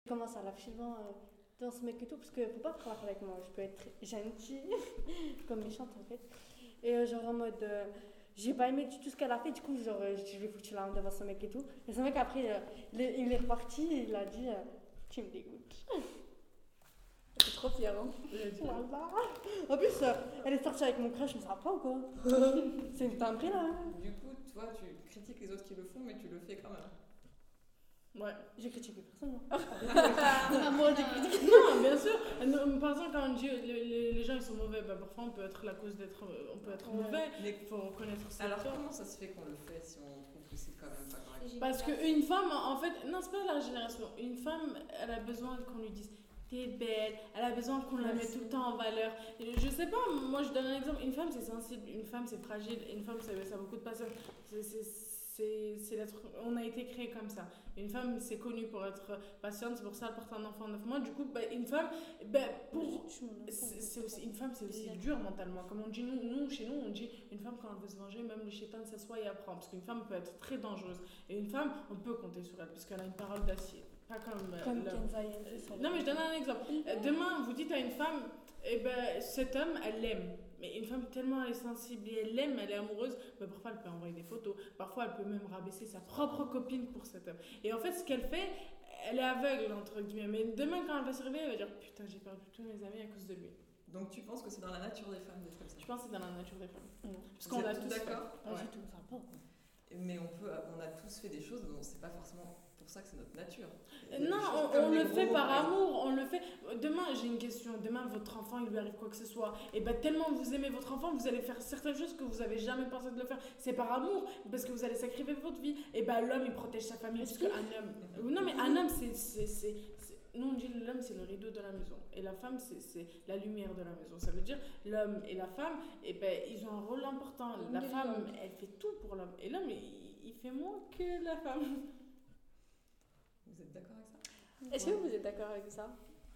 commence à l'afficher dans ce mec et tout, parce que faut pas croire avec moi, je peux être gentille, comme méchante en fait. Et genre en mode, j'ai pas aimé du tout ce qu'elle a fait, du coup, genre, je l'ai foutu là devant ce mec et tout. Et ce mec après, il est reparti, il a dit, tu me dégoûtes. T'es trop fière, hein. Voilà. En plus, elle est sortie avec mon crush, mais ça va pas ou quoi? C'est une timbrée là. Du coup, toi, tu critiques les autres qui le font, mais tu le fais quand même. Ouais, j'ai critiqué personne. Moi, j'ai critiqué. Non, bien sûr. Par exemple, quand on dit les gens ils sont mauvais, parfois on peut être la cause d'être, on peut être mauvais. Mais Il faut reconnaître ça. alors, comment ça se fait qu'on le fait si on trouve que c'est quand même pas correct? Parce qu'une femme, en fait, non, c'est pas la génération. Une femme, elle a besoin qu'on lui dise t'es belle, elle a besoin qu'on la mette tout le temps en valeur. Je sais pas, moi je donne un exemple. Une femme c'est sensible, une femme c'est fragile, une femme ça a beaucoup de passion. On a été créé comme ça. Une femme c'est connu pour être patiente, c'est pour ça elle porte un enfant 9 mois. Du coup, une femme, c'est aussi, une femme c'est aussi dur mentalement. Comme on dit, chez nous, on dit une femme quand elle veut se venger, même le chétan s'assoit et apprend. Parce qu'une femme peut être très dangereuse. Et une femme, on peut compter sur elle, parce qu'elle a une parole d'acier. Pas comme Kenza. Non, mais je donne un exemple. Demain, vous dites à une femme, cet homme, elle l'aime. Mais une femme tellement elle est sensible et elle l'aime, elle est amoureuse, mais parfois elle peut envoyer des photos, parfois elle peut même rabaisser sa propre copine pour cet homme. Et en fait, ce qu'elle fait, elle est aveugle, entre guillemets. Mais demain, quand elle va se réveiller, elle va dire putain, j'ai perdu tous mes amis à cause de lui. Donc tu penses que c'est dans la nature des femmes d'être comme ça? Je pense que c'est dans la nature des femmes. Parce Vous qu'on a êtes tous d'accord? fait. Ouais. Tout, ça va pas. Mais on a tous fait des choses dont c'est pas forcément pour ça que c'est notre nature. Non, on le fait par amour, on le fait. Demain, j'ai une question. Demain, votre enfant, il lui arrive quoi que ce soit. Et tellement vous aimez votre enfant, vous allez faire certaines choses que vous avez jamais pensé de le faire. C'est par amour, parce que vous allez sacrifier votre vie. Et l'homme, il protège sa famille. Parce qu'un homme. Non, mais un homme, nous, on dit l'homme, c'est le rideau de la maison. Et la femme, c'est la lumière de la maison. Ça veut dire l'homme et la femme, ils ont un rôle important. La femme, elle fait tout pour l'homme. Et l'homme, il fait moins que la femme. Vous êtes d'accord avec ça? Est-ce que vous êtes d'accord avec ça?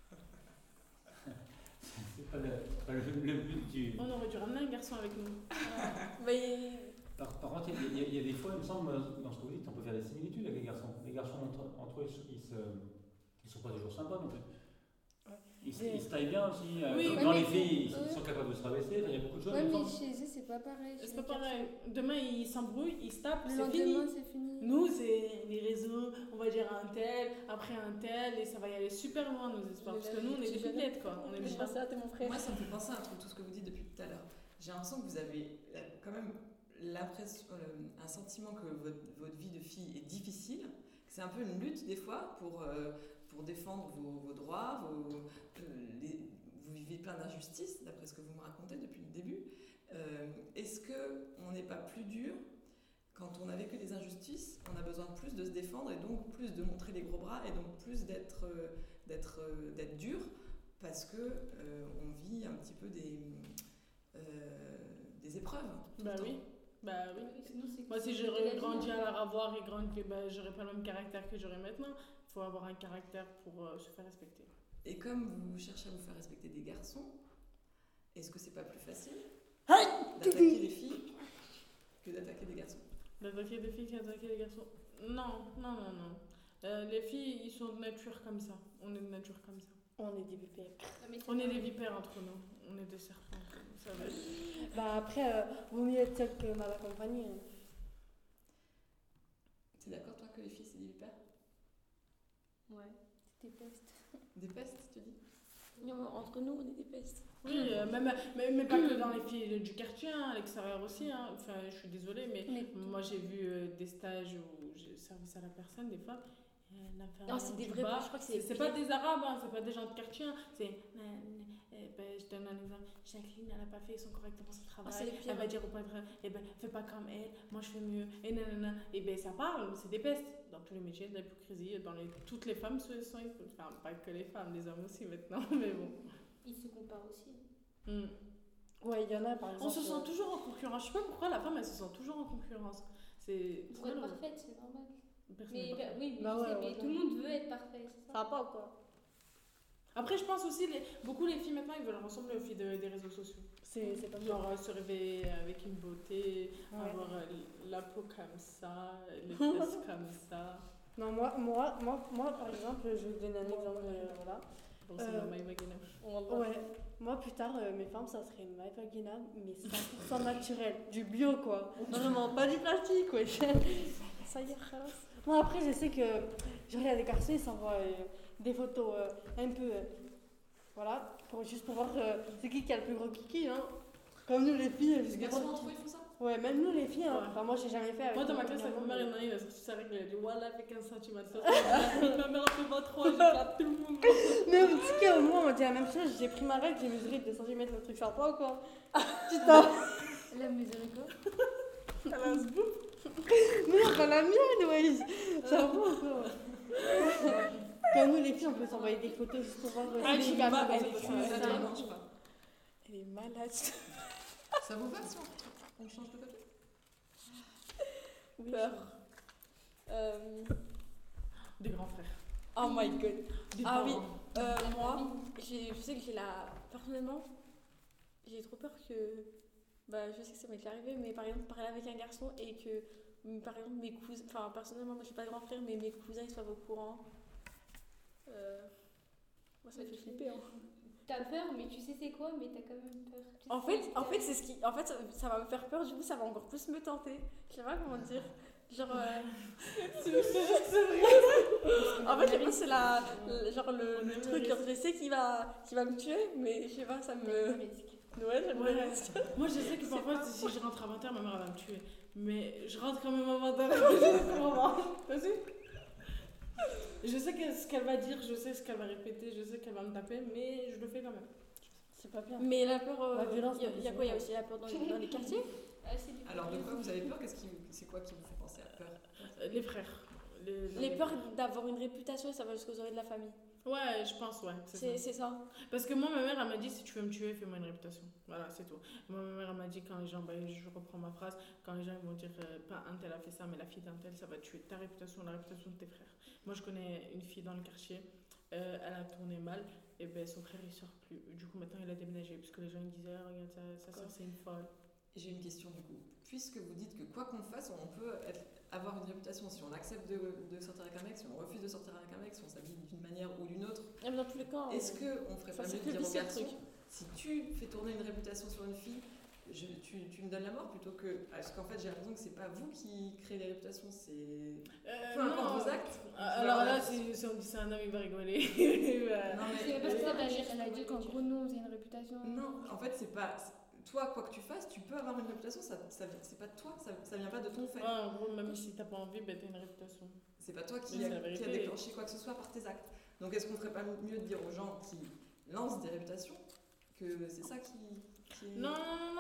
C'est pas le but du. On aurait dû ramener un garçon avec nous. Par contre, il y a des fois, il me semble, dans ce que vous dites, on peut faire des similitudes avec les garçons. Les garçons, entre eux, ils sont pas toujours sympas non plus. Ils se taillent bien aussi. Quand les filles ils sont capables de se rabaisser, il y a beaucoup de choses. Ouais, mais chez eux, c'est pas pareil. C'est pas pareil. Demain, ils s'embrouillent, ils se tapent, Le c'est fini. lendemain, c'est fini. Nous, c'est les réseaux, on va dire un tel, après un tel, et ça va y aller super loin nos histoires. Parce que nous, on est des pipelettes, quoi. On est Je pensais à t'es mon frère. Moi, ça me fait penser à un truc, tout ce que vous dites depuis tout à l'heure. J'ai l'impression que vous avez quand même un sentiment que votre vie de fille est difficile. C'est un peu une lutte des fois pour défendre vos droits, vous vivez plein d'injustices, d'après ce que vous me racontez depuis le début. Est-ce qu'on n'est pas plus dur quand on a vécu des injustices? On a besoin de plus de se défendre et donc plus de montrer les gros bras et donc plus d'être dur parce qu'on vit un petit peu des épreuves. Oui. Nous, Moi, si j'aurais grandi à la Ravoir et j'aurais pas le même caractère que j'aurais maintenant. Il faut avoir un caractère pour se faire respecter. Et comme vous cherchez à vous faire respecter des garçons, est-ce que c'est pas plus facile d'attaquer les filles que d'attaquer des garçons? D'attaquer des filles qu'attaquer les garçons? Non. Les filles, ils sont de nature comme ça. On est de nature comme ça. On est des vipères. On est des vipères entre nous. On est des serpents. Ça va. Après, vaut mieux être seul que mal accompagné. T'es d'accord, toi, que les filles, c'est des vipères? Ouais, c'est des pestes. Des pestes, tu dis? Non, entre nous, on est des pestes. Oui, mais pas que dans les filles du quartier, à l'extérieur aussi. Enfin, je suis désolée, mais moi j'ai vu des stages où j'ai service à la personne, des fois. Non, c'est des vrais, je crois que c'est pas des Arabes, c'est pas des gens de quartier. Je donne un exemple. Jacqueline, elle a pas fait son correctement son travail. Elle va dire au patron, fais pas comme elle, moi je fais mieux. Et ça parle, c'est des pestes. Dans tous les métiers, de l'hypocrisie, toutes les femmes sont, enfin pas que les femmes, les hommes aussi maintenant, mais bon. Ils se comparent aussi. Ouais, il y en a par exemple. On se sent toujours en concurrence. Je sais pas pourquoi la femme elle se sent toujours en concurrence. Pour être parfaite, c'est normal. Mais ouais, tout le monde veut être parfait, c'est ça? Ça va pas ou quoi? Après, je pense aussi, beaucoup les filles maintenant, ils veulent ressembler aux filles des réseaux sociaux. C'est pas genre se réveiller avec une beauté, avoir la peau comme ça, les fesses comme ça. Non, moi, par exemple, je vais vous donner un exemple. Voilà. Bon, c'est ma My Vagina. Ouais. Moi, plus tard, mes femmes, ça serait une My Vagina, mais 100% naturel. Du bio, quoi. Vraiment, pas du plastique, ouais. Ça y est, khalas. Bon, après, je sais que je regarde des garçons, ils s'envoient des photos un peu. Voilà, juste pour voir c'est qui a le plus gros kiki, hein. Comme nous, les filles. Les garçons entre eux, ils font ça? Ouais, même nous, les filles, hein. Ouais. Enfin, moi, j'ai jamais fait avec. Moi, dans ma classe, avec avec ma mère, il y en a sorti sa règle, elle a dit voilà, avec 1 cm. Ma mère a fait 23, j'ai clapé tout le monde. Mais au petit cas, au moins, on m'a dit la même chose. J'ai pris ma règle, j'ai mesuré 2 cm le truc sur toi, quoi. Putain. Elle a mesuré quoi? Elle a ce bout. Mais non, pas la mienne, ouais. Ça va, quoi. Comme nous, les filles, on peut s'envoyer des photos juste pour voir Ah, si tu les peux pas, gamins, elle ils est font cul, ça. Ça ne marche pas. Elle est malade. Ça vous va si on change de côté? Peur. Des grands frères. Oh my god. Des Ah oui, parents. moi, je sais que personnellement, j'ai trop peur que. Bah, je sais que ça m'est déjà arrivé, mais par exemple, parler avec un garçon et que, par exemple, mes cousins. Enfin, personnellement, moi, j'ai pas de grand frère, mais mes cousins, ils soient au courant. Moi, ça me fait flipper, hein. T'as peur, mais tu sais c'est quoi, mais t'as quand même peur. Tu En sais, fait, c'est ce qui. En fait, ça va me faire peur, du coup, ça va encore plus me tenter. Je sais pas comment dire. Genre. En fait, je pense que c'est genre le truc, genre, je sais qu'il va me tuer, mais je sais pas, ça me. Ouais, j'aime Ouais. le risque. Moi, je sais que parfois, si je rentre à 20h, ma mère elle va me tuer. Mais je rentre quand même à 20h. Vas-y. Je sais ce qu'elle va dire, je sais ce qu'elle va répéter, je sais qu'elle va me taper, mais je le fais quand même. C'est pas bien. Mais la peur. La violence, Il y a quoi? Il y a aussi la peur dans les quartiers. c'est du Alors, de quoi vous avez peur? C'est quoi qui vous fait penser à peur? Les frères. Les peurs d'avoir une réputation et ça va jusqu'aux oreilles de la famille. Ouais, je pense, ouais. C'est ça. Parce que moi, ma mère, elle m'a dit si tu veux me tuer, fais-moi une réputation. Voilà, c'est tout. Moi, ma mère, elle m'a dit quand les gens, je reprends ma phrase, quand les gens ils vont dire pas un tel a fait ça, mais la fille d'un tel, ça va tuer ta réputation, la réputation de tes frères. Moi, je connais une fille dans le quartier, elle a tourné mal, et ben son frère il sort plus. Du coup, maintenant il a déménagé, parce que les gens ils disaient regarde, sa soeur c'est une folle. J'ai une question du coup. Puisque vous dites que quoi qu'on fasse, on peut avoir une réputation, si on accepte de sortir avec un mec, si on refuse de sortir avec un mec, si on s'habille d'une manière ou d'une autre, Mais dans tous les cas. est-ce qu'on ferait pas mieux de dire au garçon, si tu fais tourner une réputation sur une fille, tu me donnes la mort plutôt que... Parce qu'en fait j'ai l'impression que c'est pas vous qui créez les réputations, c'est... Peu importe vos actes. Alors là, si on dit ça à un homme, il va rigoler. Non, C'est parce que ça, elle a dit qu'en gros, nous, on faisait une réputation. Non, en fait c'est pas... Toi, quoi que tu fasses, tu peux avoir une réputation, c'est pas toi, ça vient pas de ton fait. En gros, même si t'as pas envie, ben t'as une réputation. C'est pas toi qui a déclenché quoi que ce soit par tes actes. Donc est-ce qu'on ferait pas mieux de dire aux gens qui lancent des réputations que c'est ça qui... Non,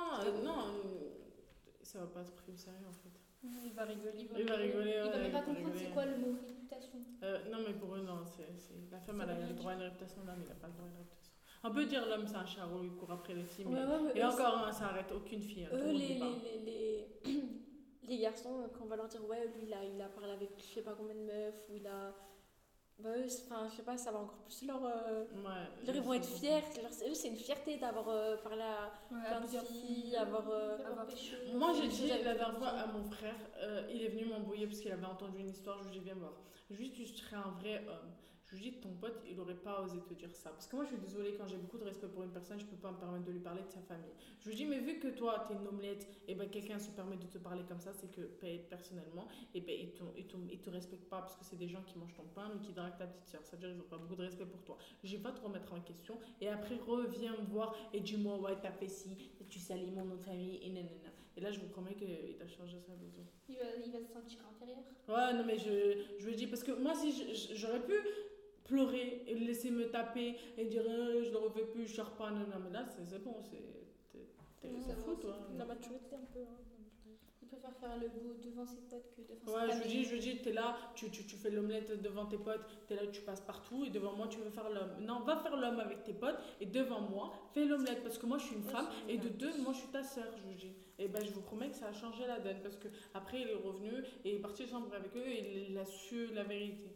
ça va pas être pris au sérieux en fait. Il va rigoler. Il va rigoler, Il va ouais, même pas il va comprendre rigoler. c'est quoi le mot réputation. Non, mais pour eux, non, la femme elle a le droit à une réputation, l'homme il a pas le droit à une réputation. On peut dire l'homme c'est un charreau, il court après les filles, mais et encore, hein, ça arrête aucune fille. Hein, tout le monde dit pas. les garçons, quand on va leur dire ouais, lui il a parlé avec je sais pas combien de meufs, ou il a. Bah eux, enfin, je sais pas, ça va encore plus leur. Ouais, ils vont être fiers. Eux, c'est une fierté d'avoir parlé à plein de filles, avoir pécho. Moi, j'ai dit la dernière fois à mon frère, il est venu m'embrouiller parce qu'il avait entendu une histoire. Je lui ai dit, viens voir. Je lui ai dit, tu serais un vrai homme. Je lui ai dit, ton pote, il aurait pas osé te dire ça. Parce que moi, je suis désolée, quand j'ai beaucoup de respect pour une personne, je peux pas me permettre de lui parler de sa famille. Je lui ai dit, mais vu que toi, t'es une omelette, et ben quelqu'un se permet de te parler comme ça, c'est que personnellement, et ben ils te respectent pas parce que c'est des gens qui mangent ton pain, mais qui draguent ta petite soeur. Ça veut dire qu'ils ont pas beaucoup de respect pour toi. Je vais pas te remettre en question. Et après, reviens me voir et dis-moi, ouais, t'as fait ci, tu salis mon nom de famille, et nanana. Et là, je vous promets qu'il a changé sa vision. Il va se sentir inférieur. Ouais, non, mais je lui ai dit, parce que moi, si j'aurais pu pleurer et le laisser me taper et dire je le refais plus, je sors pas, non, mais là, c'est bon, c'est fou, toi. La maturité un peu. Il préfère faire le beau devant ses potes que devant Ouais, sa famille. je lui dis, t'es là, tu fais l'omelette devant tes potes, t'es là, tu passes partout, et devant moi, tu veux faire l'homme. Non, va faire l'homme avec tes potes, et devant moi, fais l'omelette, parce que moi, je suis une femme, et de deux, moi, je suis ta sœur, je lui dis. Et ben, je vous promets que ça a changé la donne, parce que après il est revenu, et il est parti s'embrouiller avec eux, et il a su la vérité.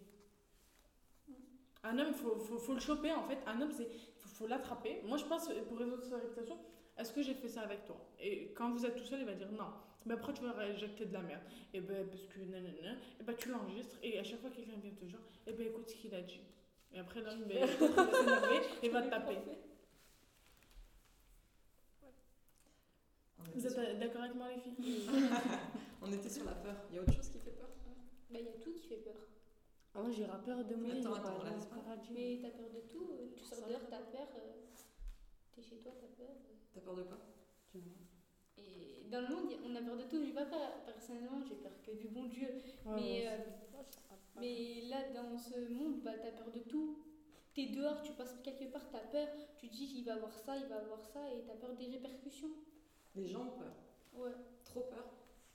Un homme, faut le choper, en fait. Un homme, faut l'attraper. Moi, je pense, pour résoudre sa réputation, est-ce que j'ai fait ça avec toi? Et quand vous êtes tout seul, il va dire non. bah pourquoi tu vas réjecter de la merde? Et ben parce que nanana, et ben tu l'enregistres et à chaque fois quelqu'un vient te dire, et ben écoute ce qu'il a dit. Et après là, il va s'énerver et va te taper. Vous êtes d'accord avec moi les filles? On était sur la peur. Il y a autre chose qui fait peur? Bah, il y a tout qui fait peur. Ah, moi, j'ai peur de mourir. Attends, là, c'est pas Mais t'as peur de tout. Tu sors dehors, t'as peur. T'es chez toi, t'as peur. T'as peur de quoi? Et dans le monde, on a peur de tout. J'ai pas peur. Personnellement, j'ai peur que du bon Dieu. Mais là, dans ce monde, bah, t'as peur de tout. T'es dehors, tu passes quelque part, t'as peur. Tu te dis, il va avoir ça, et t'as peur des répercussions. Les gens ont peur. Ouais. Trop peur.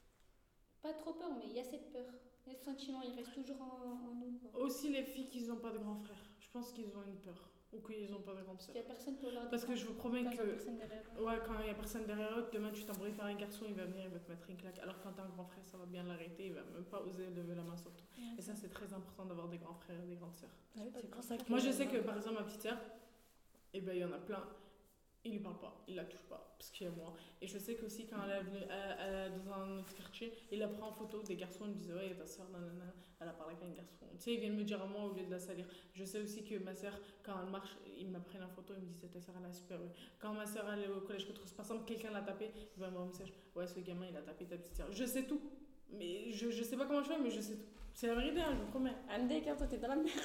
Pas trop peur, mais il y a cette peur. Et ce sentiment, il reste toujours en nous. Quoi. Aussi les filles qui n'ont pas de grands frères. Je pense qu'ils ont une peur. Ou qu'ils n'ont pas de grandes sœurs. Il n'y a personne pour leur dire. Parce que je vous promets quand que. il y a personne derrière eux. Ouais, quand il n'y a personne derrière eux, demain tu t'embrouilles par un garçon, il va venir, il va te mettre une claque. Alors quand t'as un grand frère, ça va bien l'arrêter, il va même pas oser lever la main sur toi. Ouais. Et ça, c'est très important d'avoir des grands frères et des grandes sœurs. C'est pour ça que. Moi, je sais que par exemple, ma petite sœur, et ben il y en a plein. Il lui parle pas, il la touche pas, parce qu'il y a moi. Et je sais qu'aussi quand elle est dans un autre quartier, il la prend en photo, des garçons, ils me disent ouais, ta soeur, nanana, elle a parlé avec un garçon. Tu sais, ils viennent me dire à moi au lieu de la salir. Je sais aussi que ma soeur, quand elle marche, ils me prennent en photo, ils me disent ta soeur, elle a super vu. Quand ma soeur elle est au collège, par exemple, quelqu'un l'a tapé, il va m'envoyer un message, ouais, ce gamin, il a tapé ta petite sœur. Je sais tout, mais je sais pas comment je fais, mais je sais tout. C'est la vérité, hein, je vous promets. Anne, quand toi t'es dans la merde.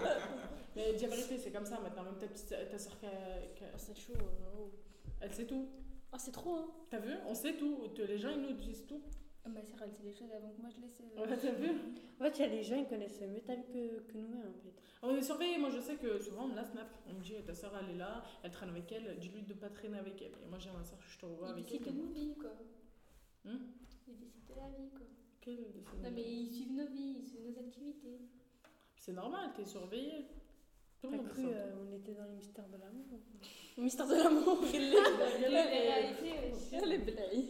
Mais dis la vérité, c'est comme ça maintenant, même ta soeur C'est chaud. elle sait tout. Ah, c'est trop, hein. T'as vu? On sait tout. Les gens, ils nous disent tout. Ma sœur, elle sait des choses avant que moi je les sais. Ouais, t'as vu? En fait, il y a des gens qui connaissent mieux ta vie que nous-mêmes, en fait. On est surveillés. Moi, je sais que souvent, on me la snap. On me dit, ta soeur, elle est là, elle traîne avec elle, dis-lui de pas traîner avec elle. Et moi, j'ai ma soeur, je te revois Ils avec décident de elle. nos vies, quoi. Hum? Ils décident de la vie, quoi. Quelle décision? Non, mais ils suivent nos vies, ils suivent nos activités. C'est normal, t'es surveillé. Tout le T'as monde cru fait ça. on était dans les mystères de l'amour? Le mystère de l'amour. La réalité, Elle est belle.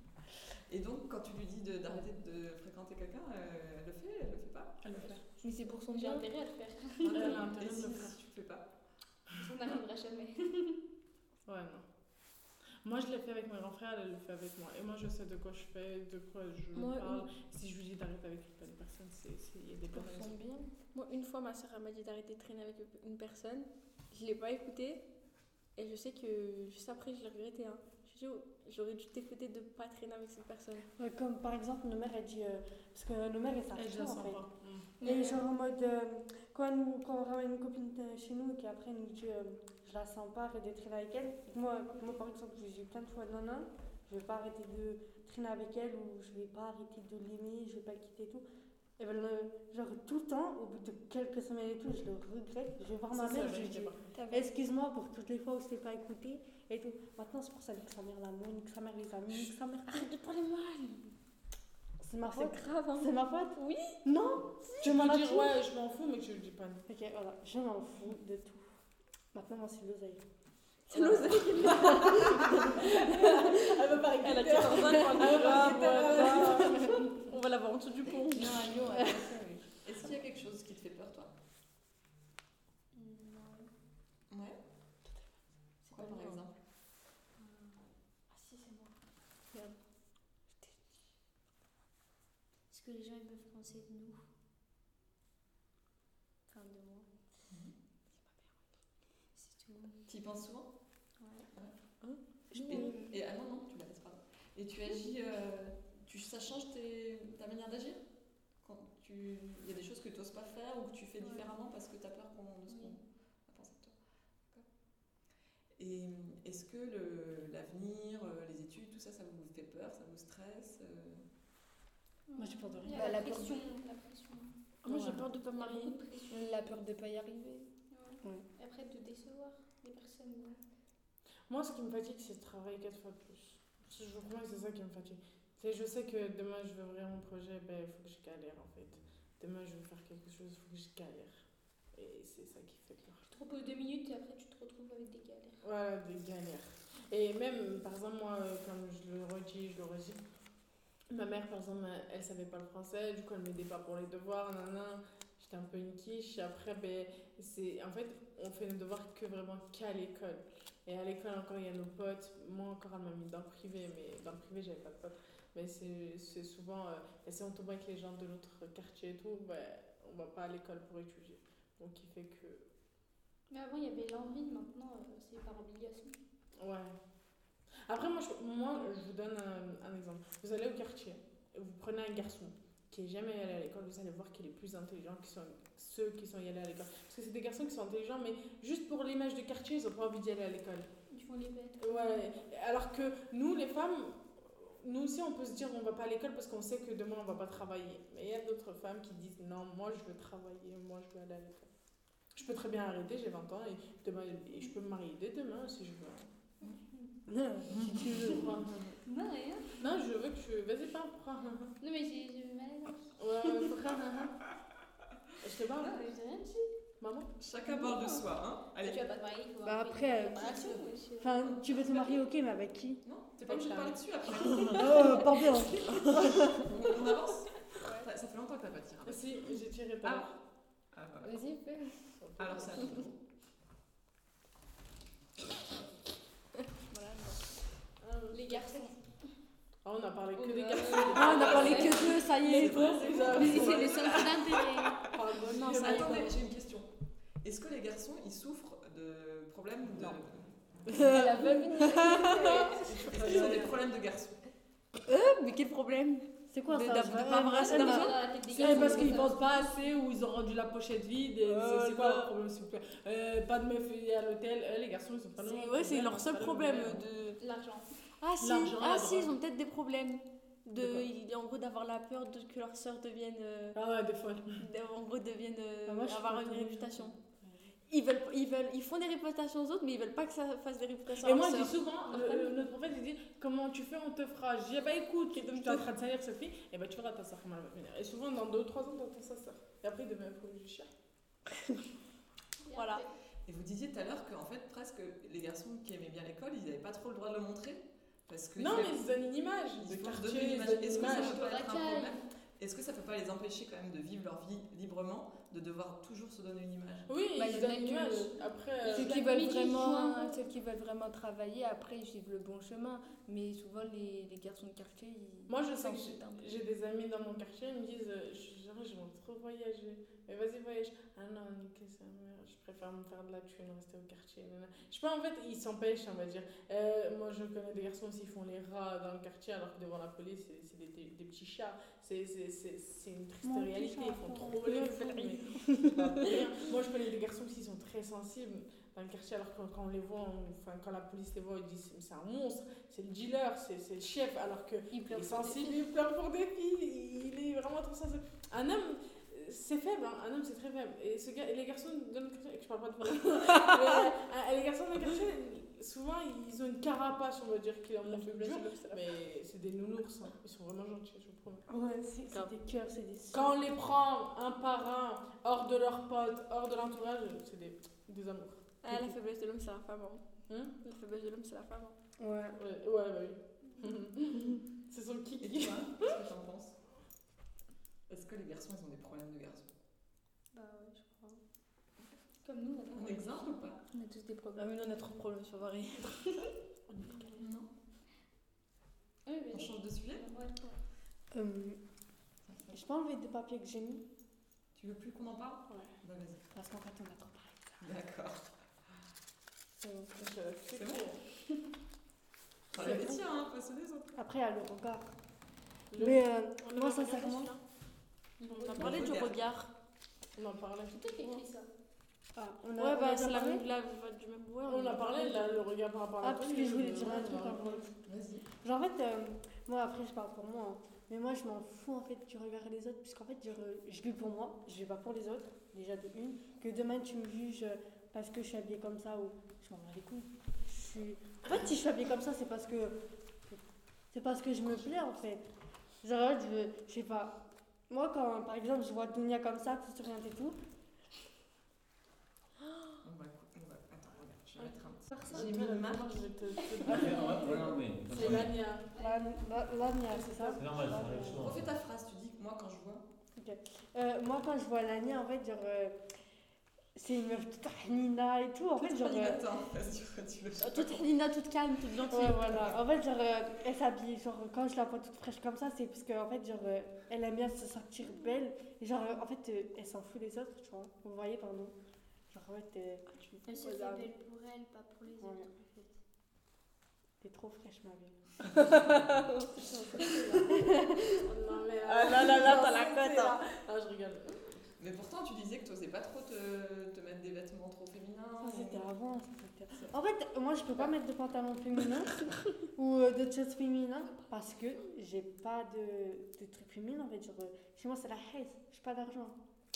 Et donc, quand tu lui dis d'arrêter de fréquenter quelqu'un, elle le fait pas? Elle le fait. Mais c'est pour son j'ai bien. intérêt à le faire. Elle a intérêt Et de si le faire. tu le fais pas? Ça n'arrivera jamais. Ouais, non. Moi, je l'ai fait avec mon grand frère, elle le fait avec moi. Et moi, je sais de quoi je fais, de quoi je parle. Si je lui dis d'arrêter avec une personne, il y a des Pour personnes. son bien. Moi, une fois, ma soeur m'a dit d'arrêter de traîner avec une personne. Je l'ai pas écouté. Et je sais que juste après, je l'ai regretté. Hein. Je dis, j'aurais dû t'écouter de pas traîner avec cette personne. Ouais, comme par exemple, nos mères, elle dit. Parce que nos mères, elles savent Elle, je tout, la en sens fait. pas. Et genre en mode, quand on ramène une copine chez nous et qu'après elle nous dit je la sens pas, arrête de traîner avec elle. Moi par exemple, je dis plein de fois non, je vais pas arrêter de traîner avec elle ou je vais pas arrêter de l'aimer, je vais pas le quitter et tout. Et ben, genre tout le temps, au bout de quelques semaines et tout, je le regrette. Je vais voir ma mère, je lui dis excuse-moi pour toutes les fois où je t'ai pas écouté et tout. Maintenant c'est pour ça que sa mère l'amour, nique sa mère les amis, nique sa mère. Arrête de parler mal. C'est ma faute. C'est grave, hein. C'est ma faute? Oui. Non. Tu m'en peux dire ouais, je m'en fous, mais que je le dis pas. Ok, voilà, je m'en fous de tout. Maintenant, moi, c'est l'oseille. C'est l'oseille. Elle veut pas Elle a récupérer. 14 ans, elle on va la voir en dessous du pont. Non, à Lyon, elle fait ça, oui. Est-ce qu'il y a quelque chose qui te fait peur, toi? Non. Ouais. C'est Quoi, pas par moi. exemple? Ah si, c'est moi. Regarde. Ce que les gens ils peuvent penser de nous. Enfin, de moi. C'est tout. Tu y penses souvent? Ouais. Et ah non, tu la laisses pas. Et tu agis, ça change ta manière d'agir? Quand il y a des choses que tu n'oses pas faire ou que tu fais différemment parce que tu as peur de ce qu'on va penser de toi. D'accord. Et est-ce que l'avenir, les études, tout ça, ça vous fait peur, ça vous stresse? Moi, j'ai peur de Il y rien. a Bah, la la peur pression. La pression. Moi, j'ai peur de pas me Il y a marier. beaucoup de pression. La peur de pas y arriver. Ouais. Ouais. Et après, de décevoir les personnes. Ouais. Moi, ce qui me fatigue, c'est de travailler 4 fois plus. Je vous promets que c'est ça qui me fatigue. Je sais que demain, je vais ouvrir mon projet, ben, il faut que je galère en fait. Demain, je vais faire quelque chose, il faut que je galère. Et c'est ça qui fait peur. Tu te reposes 2 minutes et après, tu te retrouves avec des galères. Voilà, des galères. Et même, par exemple, moi, comme je le redis, ma mère, par exemple, elle savait pas le français, du coup, elle m'aidait pas pour les devoirs, J'étais un peu une quiche. Après, en fait, on fait nos devoirs que vraiment qu'à l'école. Et à l'école, encore, il y a nos potes. Moi, encore, elle m'a mis dans le privé, mais dans le privé, j'avais pas de potes. Mais c'est souvent, si on tombe avec les gens de l'autre quartier et tout, on va pas à l'école pour étudier. Donc, il fait que... Mais avant, il y avait l'envie, maintenant, c'est par obligation. Ouais. Après, moi, je vous donne un exemple. Vous allez au quartier, vous prenez un garçon qui n'est jamais allé à l'école, vous allez voir qu'il est plus intelligent que ceux qui sont y allés à l'école. Parce que c'est des garçons qui sont intelligents, mais juste pour l'image du quartier, ils n'ont pas envie d'y aller à l'école. Ils font les bêtes. Ouais. Alors que nous, les femmes, nous aussi, on peut se dire on va pas à l'école parce qu'on sait que demain, on va pas travailler. Mais il y a d'autres femmes qui disent non, moi, je veux travailler, moi, je veux aller à l'école. Je peux très bien arrêter, j'ai 20 ans, et je peux me marier dès demain si je veux. Si tu veux. Non, rien. Non, je veux que tu... Vas-y, parle. Non, mais j'ai mal à la Ouais, je te parle. Non, mais j'ai rien dit. Maman. Chacun parle de soi, hein. Allez. Tu vas pas te marier, quoi. Bah après, enfin, tu veux te marier, ok, mais avec qui? Non, t'es pas obligé de parler dessus après. Oh, pardon. On avance. Ça fait longtemps que t'as pas tiré. Si, j'ai tiré par. Voilà. Vas-y, fais. Alors, c'est à ton tour. Les garçons. Ah, on a parlé que des garçons. Ah, on a parlé que d'eux, ça y est. Mais c'est le centre d'intérêt. Non, ça Attendez, j'ai une question. Est-ce que les garçons, ils souffrent de problèmes de... Elle a pas fini. Est-ce qu'ils ont des problèmes de garçons? Mais quel problème? C'est quoi ça? de pas avoir assez d'argent? C'est parce qu'ils pensent pas assez ou ils ont rendu la pochette vide. C'est quoi leur problème, s'il vous plaît? Pas de meuf à l'hôtel. Les garçons, ils sont pas loin. Ouais, c'est leur seul problème de L'argent. Ah si, L'argent, la drogue. ils ont peut-être des problèmes De quoi en gros d'avoir la peur que leur sœur devienne Ah ouais, des fois. en gros devienne moi, je avoir suis une pas réputation. Ils font des réputations aux autres, mais ils veulent pas que ça fasse des réputations Et à moi, leur je dis sœur. souvent, notre prophète, il dit comment tu fais, on te fera. Je dis, bah écoute, tu es en train de salir cette fille, et bah tu verras ta soeur comment elle va venir. Et souvent, dans 2 ou 3 ans, t'entends sa soeur. Et après, il devient un peu du chien. Voilà. Et vous disiez tout à l'heure qu'en fait, presque, les garçons qui aimaient bien l'école, ils n'avaient pas trop le droit de le montrer. Parce que Non, mais ils donnent une image. ils De font quartier, donner une ils image. donnent une Est-ce que ça image. peut pas être un Racaille. problème? Est-ce que ça peut pas les empêcher quand même de vivre leur vie librement, de devoir toujours se donner une image? Oui, Bah, ils il y en donnent a une que- image. Après, Ceux la qui veulent comédie joue un vraiment, rôle. ceux qui veulent vraiment travailler, après ils suivent le bon chemin. Mais souvent les garçons de quartier, ils. moi, je sais s'en que foutent un peu. j'ai des amis dans mon quartier, ils me disent j'aimerais trop voyager. Mais vas-y, voyage. Ah non, niquer sa mère, je préfère me faire de la thune, rester au quartier. Nanana. Je sais pas, en fait, ils s'empêchent, on va dire. Moi, je connais des garçons aussi, ils font les rats dans le quartier, alors que devant la police, c'est des petits chats. C'est une triste Mon petit réalité, chat, ils font attends. trop les fous, mais c'est pas pour rien. Moi, je connais des garçons qui sont très sensibles dans le quartier, alors que quand on les voit, quand la police les voit, ils disent c'est un monstre, c'est le dealer, c'est le chef, alors que Ils il pleurent est pour des sensible, filles. il pleure pour des filles, il est vraiment trop sensible. Un homme, c'est faible, hein. Un homme c'est très faible. Et les garçons de notre quartier, je parle pas de moi, mais les garçons de notre quartier, souvent ils ont une carapace, on va dire, qui leur montre le dur, mais c'est des nounours, hein. Ils sont vraiment gentils, je vous promets. Ouais, c'est des cœurs, c'est des. Quand on les prend un par un, hors de leurs potes, hors de l'entourage, c'est des amours. Ah, la faiblesse de l'homme, c'est la femme. Hein. Hein? La faiblesse de l'homme, c'est la femme. Hein. Ouais. Ouais, bah oui. C'est son Et kiki. toi, qu'est-ce que t'en penses? Est-ce que les garçons, ils ont des problèmes de garçons? Bah ouais, je crois. Comme nous, on Un a exemple ou pas? On a tous des Ah, problèmes. mais nous, on a trop de problèmes sur Paris. Non. Ouais, On change de sujet? Ouais. Je peux enlever des papiers que j'ai mis Tu veux plus qu'on en parle? Ouais. Bah vas-y. parce qu'en fait on a trop parlé. D'accord. C'est C'est bon. Enfin, les tiens, hein, pas ceux des autres. Après il y a le regard. Le- Mais on moi en a sincèrement. On a parlé du regard. On en parlait. C'est toi qui as écrit ça. Ah, on Ouais, on a bah déjà c'est la parlé. même, du même word. On a parlé, là, le regard par rapport à Ah, la parce tenue, que je voulais le dire un regard, truc on en avant. parle. Vas-y. Genre en fait, moi après je parle pour moi, hein. Mais moi je m'en fous en fait du regard des autres, puisqu'en fait je vis pour moi, je vis pas pour les autres, déjà de une. Que demain tu me juges parce que je suis habillée comme ça ou je m'en bats les couilles. En fait si je suis habillée comme ça c'est parce que je me plais en fait. Genre je sais pas. Moi quand par exemple je vois Dunia comme ça, tout souriante et tout, Attends, regarde, je vais mettre un petit. Par ça. J'ai mis une marque. Je vais te- Voilà, mais. C'est Lania. Lania c'est ça. C'est normal, ça arrive souvent. Refais ta phrase, tu dis que moi quand je vois. Moi quand je vois Lania en fait genre c'est une meuf toute hnina et tout. En fait, genre. Attends, vas-y, redis-le. Toute Lina, toute calme, toute gentille. Ouais, voilà. En fait, genre, elle s'habille, genre, quand je la vois toute fraîche comme ça, c'est parce qu'en fait, genre, elle aime bien se sentir belle. Et genre, en fait, elle s'en fout des autres, tu vois. Vous voyez, pardon. Genre, en fait, Elle se fait belle pour elle, pas pour les Ouais. autres en fait. t'es trop fraîche, ma belle. Non, mais Ah là, t'as la cote, hein. Ah, je rigole. Mais pourtant, tu disais que tu n'osais pas trop te mettre des vêtements trop féminins. Ça, c'était avant. En fait, moi, je peux pas mettre de pantalons féminins ou de t-shirts féminins parce que j'ai pas de trucs féminins. En fait, genre, chez moi, c'est la haise. J'ai pas d'argent.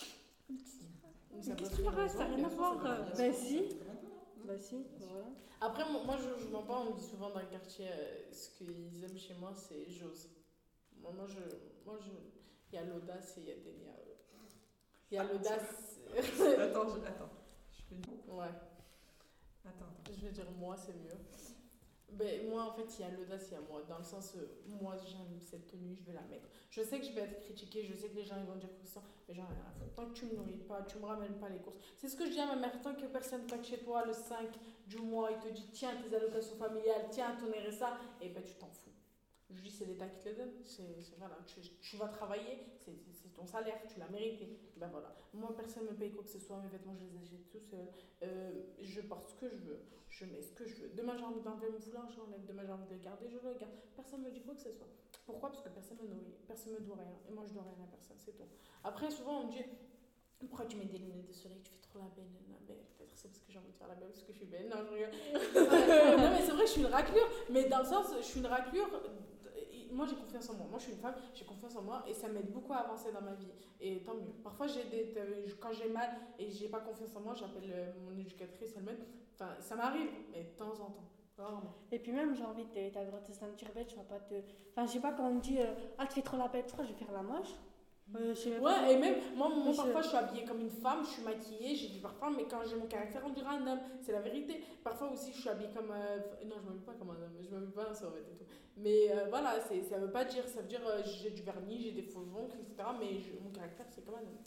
Ça qu'est-ce que tu racontes, ça n'a rien à voir. Bah, si. Bah, si. Voilà. Après, moi, je mens pas, on me dit souvent dans le quartier, ce qu'ils aiment chez moi, c'est j'ose. Moi, il y a l'audace et il y a Denia. Il y a l'audace. Attends. Je fais une... Ouais, Attends. je vais dire moi, c'est mieux. Ben, moi, en fait, il y a l'audace, il y a moi. Dans le sens, moi, j'aime cette tenue, je vais la mettre. Je sais que je vais être critiquée, je sais que les gens ils vont dire que ça, mais j'en ai rien à foutre. Tant que tu me nourris pas, tu me ramènes pas les courses. C'est ce que je dis à ma mère, tant que personne toque chez toi le 5 du mois, il te dit tiens tes allocations familiales, tiens ton RSA, et ben tu t'en fous. Je dis c'est l'État qui te le donne, voilà, tu vas travailler, c'est ton salaire, tu l'as mérité. Ben voilà, moi personne ne me paye quoi que ce soit, mes vêtements je les achète tout seul, je porte ce que je veux, je mets ce que je veux. Demain j'ai envie d'enlever mon foulard, je l'enlève, demain j'ai envie de le garder, je le garde. Personne ne me dit quoi que ce soit. Pourquoi? Parce que personne ne me nourrit, personne ne me doit rien, et moi je dois rien à personne, c'est tout. Après souvent on me dit pourquoi tu mets des lunettes de soleil, tu fais trop la belle, peut-être c'est parce que j'ai envie de faire la belle, parce que je suis belle, non je rigole. Non mais c'est vrai, je suis une raclure, mais dans le sens, je suis une raclure. Moi j'ai confiance en moi, je suis une femme, j'ai confiance en moi et ça m'aide beaucoup à avancer dans ma vie et tant mieux. Parfois quand j'ai mal et j'ai pas confiance en moi, j'appelle mon éducatrice, elle m'aide, enfin ça m'arrive, mais de temps en temps, rarement. Et puis même, j'ai envie de t'as le droit de te sentir belle, tu vas pas te... Enfin, je sais pas, quand on me dit ah, tu fais trop la belle, je crois que je vais faire la moche. Je sais pas. Ouais, et même moi parfois je suis habillée comme une femme, je suis maquillée, j'ai du parfum, mais quand j'ai mon caractère, on dirait un homme, c'est la vérité. Parfois aussi, je suis habillée comme. Non, je m'habille pas comme un homme, je m'habille pas en survêt et tout. Mais voilà, ça veut pas dire, ça veut dire j'ai du vernis, j'ai des faux ongles, etc. Mais mon caractère, c'est comme un homme.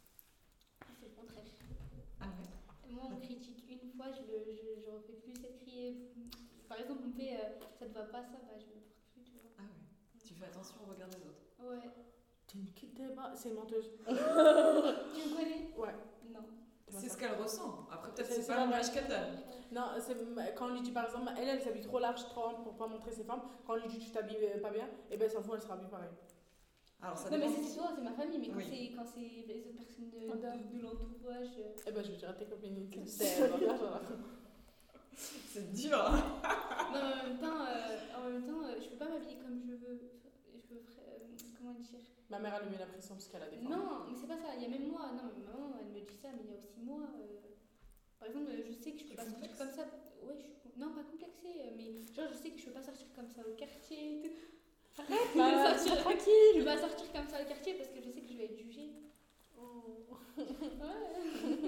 C'est le contraire. Ah ouais. Moi, on me critique une fois, je refais plus cette criée. Par exemple, on me fait ça te va pas, ça, bah je me porte plus, tu vois. Ah ouais. Tu fais attention au regard des autres. Ouais. T'es une kiteba, c'est une menteuse. Tu me connais? Ouais. Non. C'est ce qu'elle ressent. Après, peut-être C'est c'est ça, pas l'image qu'elle donne. Non, quand on lui dit par exemple, elle s'habille trop large, trop ample pour pas montrer ses formes. Quand on lui dit tu t'habilles pas bien, et ben elle s'en fout, elle sera habillée pareil. Alors ça Non, mais dépend. c'est toi, c'est ma famille, mais Oui. quand c'est les autres personnes de l'entourage. Eh ben je vais dire à tes copines, tu sais, elle va bien, genre. C'est dur. Hein. Non, mais en même temps, je peux pas m'habiller comme je veux. Comment dire? Ma mère, elle met la pression parce qu'elle a des formes. Non, mais c'est pas ça. Il y a même moi. Non, mais maman, elle me dit ça, mais il y a aussi moi. Par exemple, je sais que je peux pas sortir comme ça. Ouais, non, pas complexée, mais genre, je sais que je peux pas sortir comme ça au quartier et tout. Arrête, tranquille. Je vais pas sortir comme ça au quartier parce que je sais que je vais être jugée. Oh. Ouais.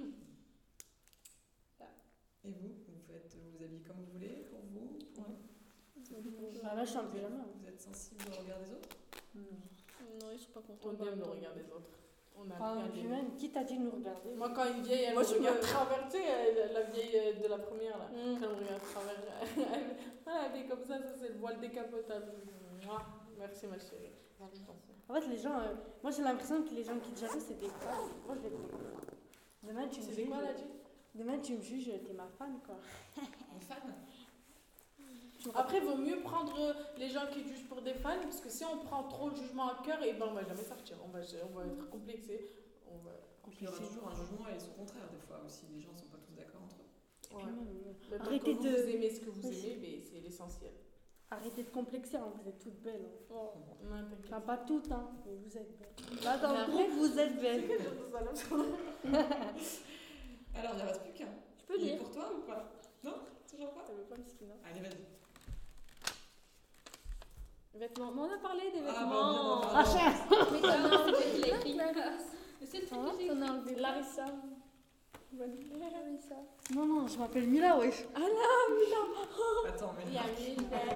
Et vous habillez comme vous voulez, pour vous Bah, là, je suis en pyjama. Vous êtes sensible au regard des autres? Non, ils sont pas contents. On aime le regard des autres. On a Enfin, rien puis dit. même, qui t'a dit de nous regarder? Moi, quand une vieille, elle Moi, me je regarde me- travers, tu sais, la vieille de la première, là, Mm. quand elle me regarde travers, elle est comme ça c'est le voile décapotable. Mouah. Merci, ma chérie. Je t'en prie. En fait, les gens, moi j'ai l'impression que les gens qui te jaloux, c'est des femmes. Moi, je les trouve pas. Demain, tu me C'était juges. quoi, là, dit Demain, tu me juges, t'es ma femme, quoi. Une fan? Après, il vaut mieux prendre les gens qui jugent pour des fans, parce que si on prend trop le jugement à cœur, et ben on va jamais sortir. On va être complexé. On va... Il y aura toujours un jugement et son contraire, des fois aussi. Les gens ne sont pas tous d'accord entre eux. Et Ouais. puis même, Mais tant arrêtez que de- vous aimez ce que vous Oui. aimez, ben, c'est l'essentiel. arrêtez de complexer, hein, vous êtes toutes belles. Hein. Non, t'inquiète. Enfin, pas toutes, hein, mais vous êtes belles. Là, dans le groupe, vous êtes belles. Alors, il ne reste plus qu'un. Je peux Il est lire. pour toi ou pas? Non? Toujours pas? Ça veut pas, Miskina. Allez, vas-y. Vêtements. Mais on a parlé des Ah, vêtements. bah, Ah, cher. Mais non, c'est qu'il a écrit. Le seul truc Hein, que j'ai T'en as écrit. enlevé. Larissa. Bonne Larissa. Non, non, je m'appelle Mila, wesh. Attends, mais. Il y a mille